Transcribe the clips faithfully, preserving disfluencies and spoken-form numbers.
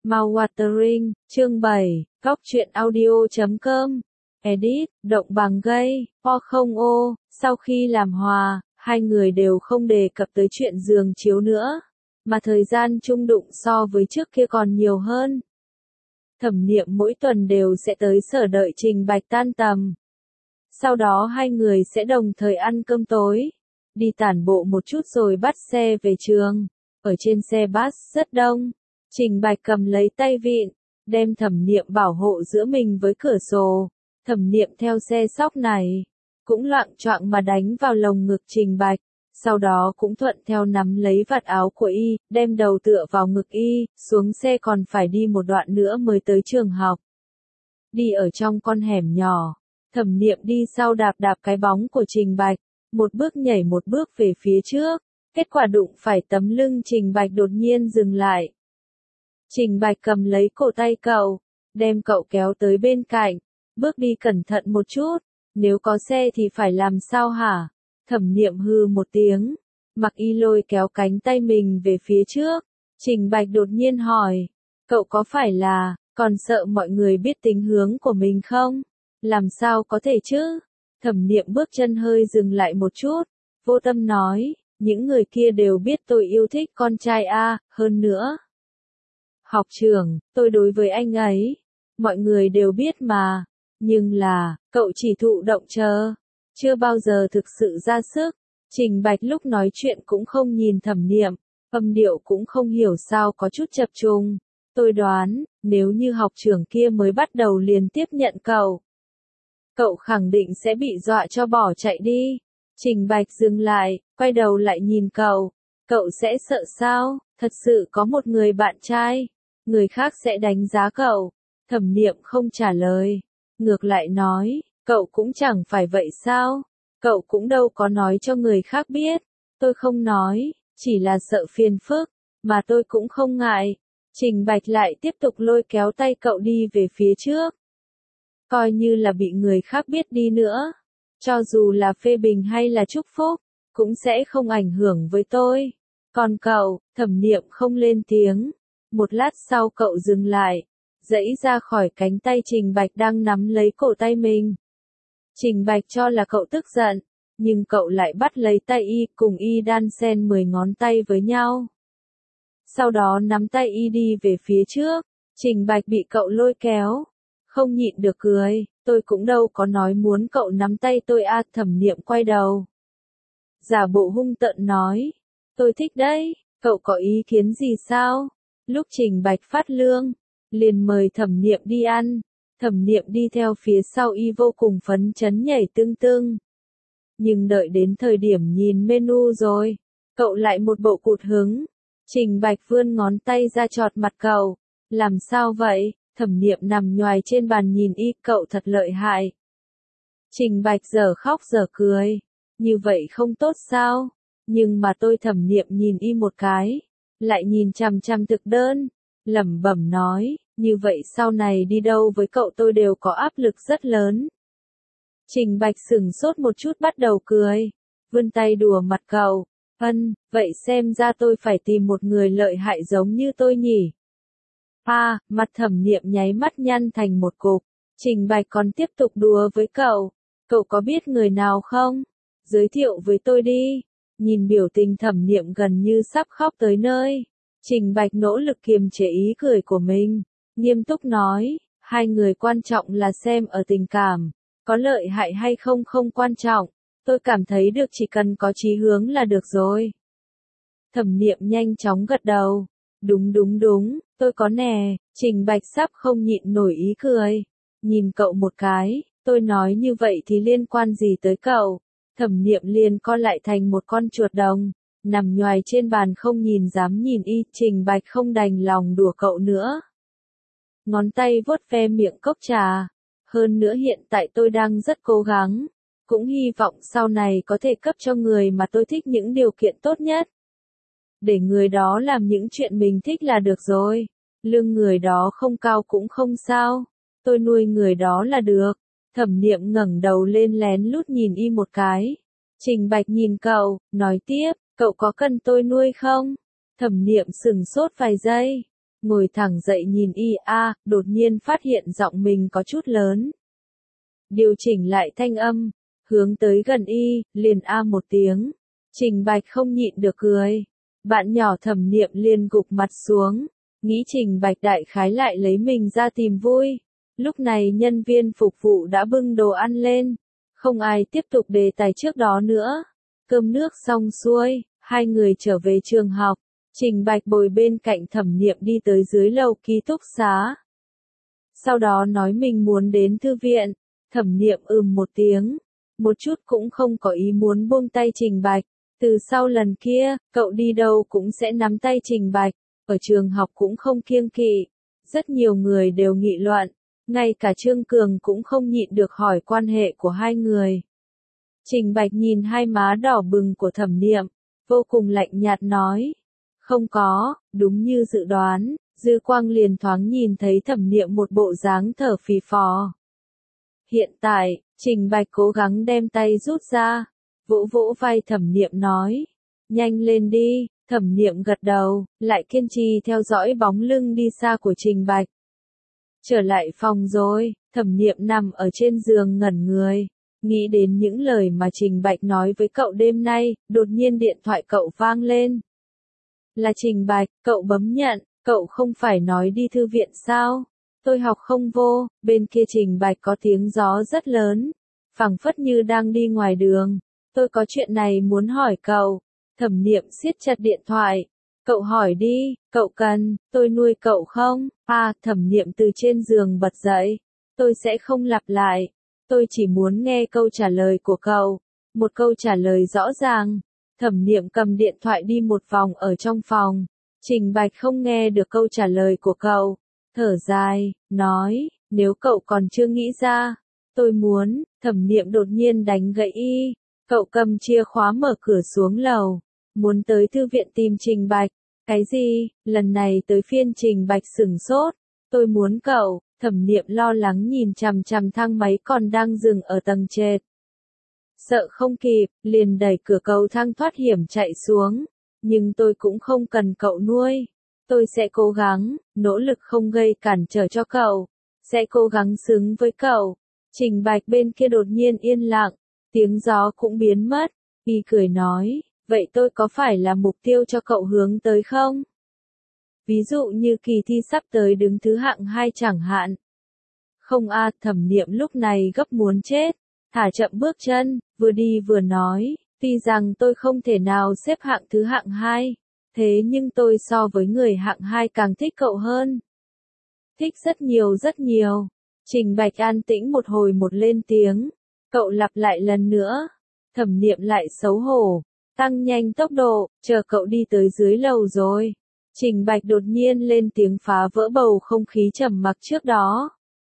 Mouthwatering, chương bảy, góc truyện audio chấm com. Edit, động bằng gây, o không ô, sau khi làm hòa, hai người đều không đề cập tới chuyện giường chiếu nữa, mà thời gian chung đụng so với trước kia còn nhiều hơn. Thẩm Niệm mỗi tuần đều sẽ tới sở đợi Trình Bạch tan tầm. Sau đó hai người sẽ đồng thời ăn cơm tối, đi tản bộ một chút rồi bắt xe về trường. Ở trên xe bus rất đông, Trình Bạch cầm lấy tay vịn, đem Thẩm Niệm bảo hộ giữa mình với cửa sổ. Thẩm Niệm theo xe sóc này, cũng loạng choạng mà đánh vào lồng ngực Trình Bạch, sau đó cũng thuận theo nắm lấy vạt áo của y, đem đầu tựa vào ngực y, xuống xe còn phải đi một đoạn nữa mới tới trường học. Đi ở trong con hẻm nhỏ, Thẩm Niệm đi sau đạp đạp cái bóng của Trình Bạch, một bước nhảy một bước về phía trước, kết quả đụng phải tấm lưng Trình Bạch đột nhiên dừng lại. Trình Bạch cầm lấy cổ tay cậu, đem cậu kéo tới bên cạnh, bước đi cẩn thận một chút, nếu có xe thì phải làm sao hả? Thẩm Niệm hừ một tiếng, mặc y lôi kéo cánh tay mình về phía trước. Trình Bạch đột nhiên hỏi, cậu có phải là, còn sợ mọi người biết tính hướng của mình không? Làm sao có thể chứ? Thẩm Niệm bước chân hơi dừng lại một chút, vô tâm nói, những người kia đều biết tôi yêu thích con trai a, hơn nữa. Học trưởng, tôi đối với anh ấy, mọi người đều biết mà, nhưng là, cậu chỉ thụ động chờ, chưa bao giờ thực sự ra sức. Trình Bạch lúc nói chuyện cũng không nhìn Thẩm Niệm, âm điệu cũng không hiểu sao có chút chập trùng. Tôi đoán, nếu như học trưởng kia mới bắt đầu liền tiếp nhận cậu, cậu khẳng định sẽ bị dọa cho bỏ chạy đi. Trình Bạch dừng lại, quay đầu lại nhìn cậu, cậu sẽ sợ sao? Thật sự có một người bạn trai, người khác sẽ đánh giá cậu. Thẩm Niệm không trả lời, ngược lại nói, cậu cũng chẳng phải vậy sao? Cậu cũng đâu có nói cho người khác biết. Tôi không nói, chỉ là sợ phiền phức, mà tôi cũng không ngại. Trình Bạch lại tiếp tục lôi kéo tay cậu đi về phía trước. Coi như là bị người khác biết đi nữa, cho dù là phê bình hay là chúc phúc, cũng sẽ không ảnh hưởng với tôi. Còn cậu, Thẩm Niệm không lên tiếng. Một lát sau cậu dừng lại, giãy ra khỏi cánh tay Trình Bạch đang nắm lấy cổ tay mình. Trình Bạch cho là cậu tức giận, nhưng cậu lại bắt lấy tay y, cùng y đan xen mười ngón tay với nhau. Sau đó nắm tay y đi về phía trước. Trình Bạch bị cậu lôi kéo, không nhịn được cười, tôi cũng đâu có nói muốn cậu nắm tay tôi a. Thẩm Niệm quay đầu, giả bộ hung tợn nói, tôi thích đấy, cậu có ý kiến gì sao? Lúc Trình Bạch phát lương, liền mời Thẩm Niệm đi ăn. Thẩm Niệm đi theo phía sau y vô cùng phấn chấn nhảy tưng tưng. Nhưng đợi đến thời điểm nhìn menu rồi, cậu lại một bộ cụt hứng. Trình Bạch vươn ngón tay ra chọt mặt cậu. Làm sao vậy? Thẩm Niệm nằm nhoài trên bàn nhìn y, cậu thật lợi hại. Trình Bạch giờ khóc giờ cười. Như vậy không tốt sao? Nhưng mà tôi Thẩm Niệm nhìn y một cái, lại nhìn chằm chằm thực đơn, lẩm bẩm nói, như vậy sau này đi đâu với cậu tôi đều có áp lực rất lớn. Trình Bạch sửng sốt một chút bắt đầu cười, vươn tay đùa mặt cậu, ân, vậy xem ra tôi phải tìm một người lợi hại giống như tôi nhỉ. À, mặt Thẩm Niệm nháy mắt nhăn thành một cục. Trình Bạch còn tiếp tục đùa với cậu, cậu có biết người nào không? Giới thiệu với tôi đi. Nhìn biểu tình Thẩm Niệm gần như sắp khóc tới nơi, Trình Bạch nỗ lực kiềm chế ý cười của mình, nghiêm túc nói, hai người quan trọng là xem ở tình cảm, có lợi hại hay không không quan trọng, tôi cảm thấy được chỉ cần có chí hướng là được rồi. Thẩm Niệm nhanh chóng gật đầu, đúng đúng đúng, tôi có nè. Trình Bạch sắp không nhịn nổi ý cười, nhìn cậu một cái, tôi nói như vậy thì liên quan gì tới cậu? Thẩm Niệm liền co lại thành một con chuột đồng, nằm nhoài trên bàn không nhìn dám nhìn y. Trình Bạch không đành lòng đùa cậu nữa, ngón tay vuốt ve miệng cốc trà. Hơn nữa hiện tại tôi đang rất cố gắng, cũng hy vọng sau này có thể cấp cho người mà tôi thích những điều kiện tốt nhất, để người đó làm những chuyện mình thích là được rồi. Lương người đó không cao cũng không sao, tôi nuôi người đó là được. Thẩm Niệm ngẩng đầu lên lén lút nhìn y một cái. Trình Bạch nhìn cậu, nói tiếp, cậu có cần tôi nuôi không? Thẩm Niệm sửng sốt vài giây, ngồi thẳng dậy nhìn y a, đột nhiên phát hiện giọng mình có chút lớn. Điều chỉnh lại thanh âm, hướng tới gần y, liền a một tiếng. Trình Bạch không nhịn được cười. Bạn nhỏ Thẩm Niệm liền gục mặt xuống, nghĩ Trình Bạch đại khái lại lấy mình ra tìm vui. Lúc này nhân viên phục vụ đã bưng đồ ăn lên, không ai tiếp tục đề tài trước đó nữa. Cơm nước xong xuôi, hai người trở về trường học. Trình Bạch bồi bên cạnh Thẩm Niệm đi tới dưới lầu ký túc xá. Sau đó nói mình muốn đến thư viện. Thẩm Niệm ừm một tiếng, một chút cũng không có ý muốn buông tay Trình Bạch. Từ sau lần kia, cậu đi đâu cũng sẽ nắm tay Trình Bạch, ở trường học cũng không kiêng kỵ. Rất nhiều người đều nghị luận, ngay cả Trương Cường cũng không nhịn được hỏi quan hệ của hai người. Trình Bạch nhìn hai má đỏ bừng của Thẩm Niệm, vô cùng lạnh nhạt nói. Không có, đúng như dự đoán, dư quang liền thoáng nhìn thấy Thẩm Niệm một bộ dáng thở phì phò. Hiện tại, Trình Bạch cố gắng đem tay rút ra, vỗ vỗ vai Thẩm Niệm nói. Nhanh lên đi, Thẩm Niệm gật đầu, lại kiên trì theo dõi bóng lưng đi xa của Trình Bạch. Trở lại phòng rồi, Thẩm Niệm nằm ở trên giường ngẩn người, nghĩ đến những lời mà Trình Bạch nói với cậu đêm nay, đột nhiên điện thoại cậu vang lên. Là Trình Bạch, cậu bấm nhận, cậu không phải nói đi thư viện sao? Tôi học không vô, bên kia Trình Bạch có tiếng gió rất lớn, phảng phất như đang đi ngoài đường. Tôi có chuyện này muốn hỏi cậu. Thẩm Niệm siết chặt điện thoại. Cậu hỏi đi, cậu cần, tôi nuôi cậu không? À, Thẩm Niệm từ trên giường bật dậy. Tôi sẽ không lặp lại. Tôi chỉ muốn nghe câu trả lời của cậu. Một câu trả lời rõ ràng. Thẩm Niệm cầm điện thoại đi một vòng ở trong phòng. Trình Bạch không nghe được câu trả lời của cậu. Thở dài, nói, nếu cậu còn chưa nghĩ ra, tôi muốn. Thẩm Niệm đột nhiên đánh gãy y. Cậu cầm chìa khóa mở cửa xuống lầu, muốn tới thư viện tìm Trình Bạch. Cái gì? Lần này tới phiên Trình Bạch sửng sốt. Tôi muốn cậu. Thẩm Niệm lo lắng nhìn chằm chằm thang máy còn đang dừng ở tầng trệt. Sợ không kịp, liền đẩy cửa cầu thang thoát hiểm chạy xuống. Nhưng tôi cũng không cần cậu nuôi. Tôi sẽ cố gắng, nỗ lực không gây cản trở cho cậu. Sẽ cố gắng xứng với cậu. Trình Bạch bên kia đột nhiên yên lặng. Tiếng gió cũng biến mất. Y cười nói, vậy tôi có phải là mục tiêu cho cậu hướng tới không? Ví dụ như kỳ thi sắp tới đứng thứ hạng hai chẳng hạn. Không a, Thẩm Niệm lúc này gấp muốn chết. Thả chậm bước chân, vừa đi vừa nói, tuy rằng tôi không thể nào xếp hạng thứ hạng hai, thế nhưng tôi so với người hạng hai càng thích cậu hơn. Thích rất nhiều rất nhiều. Trình Bạch an tĩnh một hồi một lên tiếng. Cậu lặp lại lần nữa. Thẩm Niệm lại xấu hổ. Tăng nhanh tốc độ, chờ cậu đi tới dưới lầu rồi. Trình Bạch đột nhiên lên tiếng phá vỡ bầu không khí trầm mặc trước đó.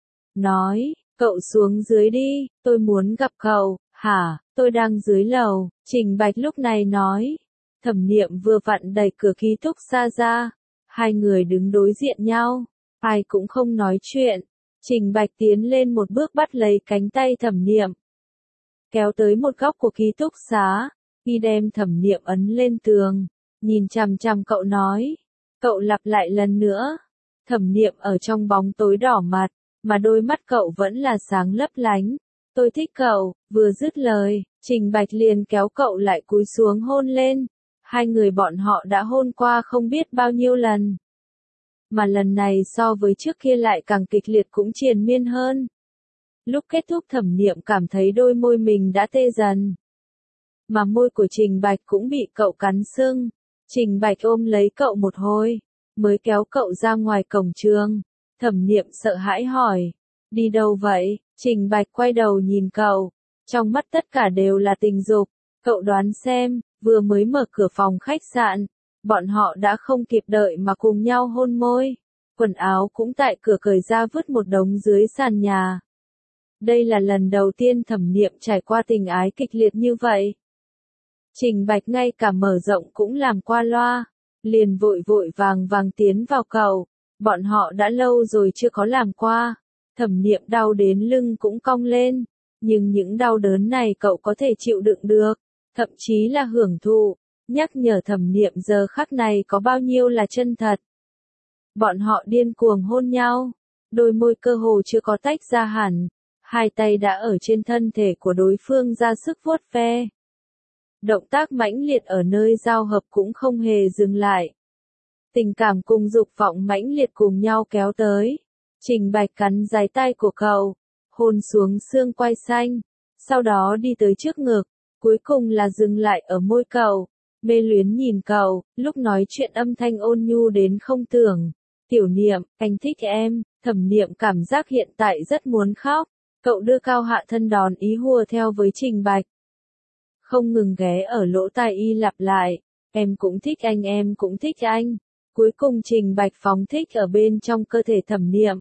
Nói, cậu xuống dưới đi, tôi muốn gặp cậu. Hả, tôi đang dưới lầu. Trình Bạch lúc này nói. Thẩm Niệm vừa vặn đẩy cửa ký túc xá ra. Hai người đứng đối diện nhau. Ai cũng không nói chuyện. Trình Bạch tiến lên một bước bắt lấy cánh tay Thẩm Niệm. Kéo tới một góc của ký túc xá. Y đem Thẩm Niệm ấn lên tường. Nhìn chằm chằm cậu nói. Cậu lặp lại lần nữa. Thẩm Niệm ở trong bóng tối đỏ mặt. Mà đôi mắt cậu vẫn là sáng lấp lánh. Tôi thích cậu. Vừa dứt lời, Trình Bạch liền kéo cậu lại cúi xuống hôn lên. Hai người bọn họ đã hôn qua không biết bao nhiêu lần. Mà lần này so với trước kia lại càng kịch liệt cũng triền miên hơn. Lúc kết thúc Thẩm Niệm cảm thấy đôi môi mình đã tê dần. Mà môi của Trình Bạch cũng bị cậu cắn sưng. Trình Bạch ôm lấy cậu một hồi, mới kéo cậu ra ngoài cổng trường. Thẩm Niệm sợ hãi hỏi, đi đâu vậy? Trình Bạch quay đầu nhìn cậu, trong mắt tất cả đều là tình dục. Cậu đoán xem, vừa mới mở cửa phòng khách sạn, bọn họ đã không kịp đợi mà cùng nhau hôn môi. Quần áo cũng tại cửa cởi ra vứt một đống dưới sàn nhà. Đây là lần đầu tiên Thẩm Niệm trải qua tình ái kịch liệt như vậy. Trình Bạch ngay cả mở rộng cũng làm qua loa, liền vội vội vàng vàng tiến vào cầu. Bọn họ đã lâu rồi chưa có làm qua. Thẩm Niệm đau đến lưng cũng cong lên, nhưng những đau đớn này cậu có thể chịu đựng được, thậm chí là hưởng thụ, nhắc nhở Thẩm Niệm giờ khắc này có bao nhiêu là chân thật. Bọn họ điên cuồng hôn nhau, đôi môi cơ hồ chưa có tách ra hẳn, hai tay đã ở trên thân thể của đối phương ra sức vuốt ve. Động tác mãnh liệt ở nơi giao hợp cũng không hề dừng lại. Tình cảm cùng dục vọng mãnh liệt cùng nhau kéo tới. Trình Bạch cắn dái tay của cậu, hôn xuống xương quai xanh, sau đó đi tới trước ngực, cuối cùng là dừng lại ở môi cậu, mê luyến nhìn cậu, lúc nói chuyện âm thanh ôn nhu đến không tưởng. Tiểu Niệm, anh thích em. Thẩm Niệm cảm giác hiện tại rất muốn khóc, cậu đưa cao hạ thân đòn ý hùa theo với Trình Bạch. Không ngừng ghé ở lỗ tai y lặp lại, em cũng thích anh, em cũng thích anh. Cuối cùng Trình Bạch phóng thích ở bên trong cơ thể Thẩm Niệm.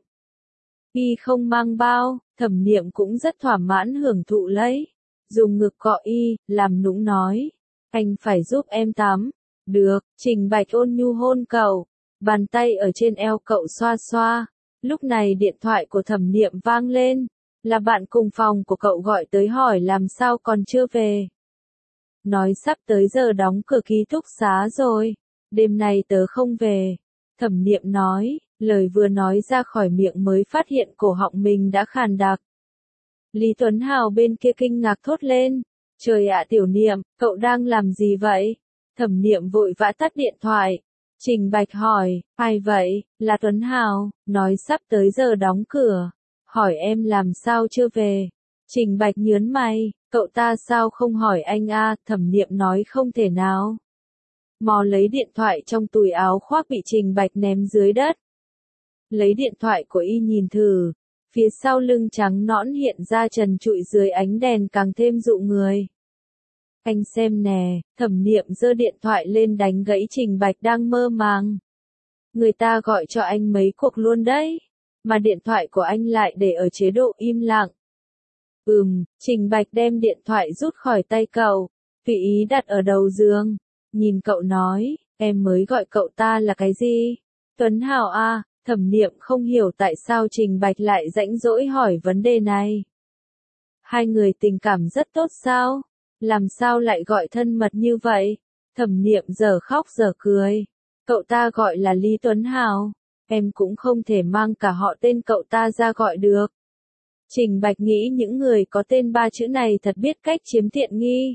Y không mang bao, Thẩm Niệm cũng rất thỏa mãn hưởng thụ lấy. Dùng ngực cọ y, làm nũng nói. Anh phải giúp em tắm. Được, Trình Bạch ôn nhu hôn cậu. Bàn tay ở trên eo cậu xoa xoa. Lúc này điện thoại của Thẩm Niệm vang lên. Là bạn cùng phòng của cậu gọi tới hỏi làm sao còn chưa về. Nói sắp tới giờ đóng cửa ký túc xá rồi. Đêm nay tớ không về. Thẩm Niệm nói, lời vừa nói ra khỏi miệng mới phát hiện cổ họng mình đã khàn đặc. Lý Tuấn Hào bên kia kinh ngạc thốt lên. Trời ạ Tiểu Niệm, cậu đang làm gì vậy? Thẩm Niệm vội vã tắt điện thoại. Trình Bạch hỏi, ai vậy? Là Tuấn Hào, nói sắp tới giờ đóng cửa. Hỏi em làm sao chưa về? Trình Bạch nhớn mày, cậu ta sao không hỏi anh a? Thẩm Niệm nói không thể nào. Mò lấy điện thoại trong túi áo khoác bị Trình Bạch ném dưới đất. Lấy điện thoại của y nhìn thử, phía sau lưng trắng nõn hiện ra trần trụi dưới ánh đèn càng thêm dụ người. Anh xem nè, Thẩm Niệm giơ điện thoại lên đánh gãy Trình Bạch đang mơ màng. Người ta gọi cho anh mấy cuộc luôn đấy, mà điện thoại của anh lại để ở chế độ im lặng. Ừm, Trình Bạch đem điện thoại rút khỏi tay cậu, tùy ý đặt ở đầu giường. Nhìn cậu nói, em mới gọi cậu ta là cái gì? Tuấn Hào à, Thẩm Niệm không hiểu tại sao Trình Bạch lại rãnh rỗi hỏi vấn đề này. Hai người tình cảm rất tốt sao? Làm sao lại gọi thân mật như vậy? Thẩm Niệm giờ khóc giờ cười. Cậu ta gọi là Lý Tuấn Hào. Em cũng không thể mang cả họ tên cậu ta ra gọi được. Trình Bạch nghĩ những người có tên ba chữ này thật biết cách chiếm tiện nghi.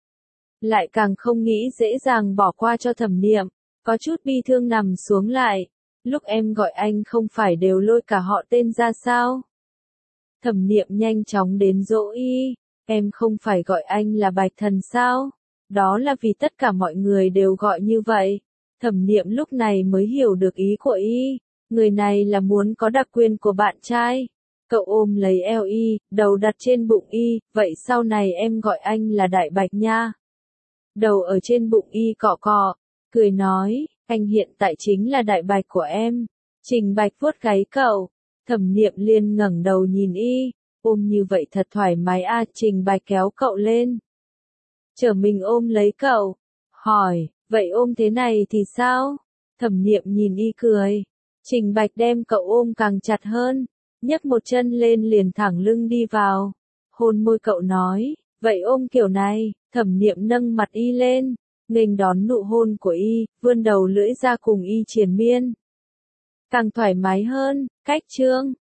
Lại càng không nghĩ dễ dàng bỏ qua cho Thẩm Niệm. Có chút bi thương nằm xuống lại. Lúc em gọi anh không phải đều lôi cả họ tên ra sao? Thẩm Niệm nhanh chóng đến dỗ y. Em không phải gọi anh là Bạch Thần sao? Đó là vì tất cả mọi người đều gọi như vậy. Thẩm Niệm lúc này mới hiểu được ý của y. Người này là muốn có đặc quyền của bạn trai. Cậu ôm lấy eo y, đầu đặt trên bụng y, vậy sau này em gọi anh là Đại Bạch nha. Đầu ở trên bụng y cọ cọ, cười nói, anh hiện tại chính là Đại Bạch của em. Trình Bạch vuốt gáy cậu. Thẩm Niệm liền ngẩng đầu nhìn y. Ôm như vậy thật thoải mái a. Trình Bạch kéo cậu lên. Trở mình ôm lấy cậu. Hỏi, vậy ôm thế này thì sao? Thẩm Niệm nhìn y cười. Trình Bạch đem cậu ôm càng chặt hơn. Nhấc một chân lên liền thẳng lưng đi vào. Hôn môi cậu nói, vậy ôm kiểu này. Thẩm Niệm nâng mặt y lên, nghênh đón nụ hôn của y, vươn đầu lưỡi ra cùng y triền miên. Càng thoải mái hơn, cách chương.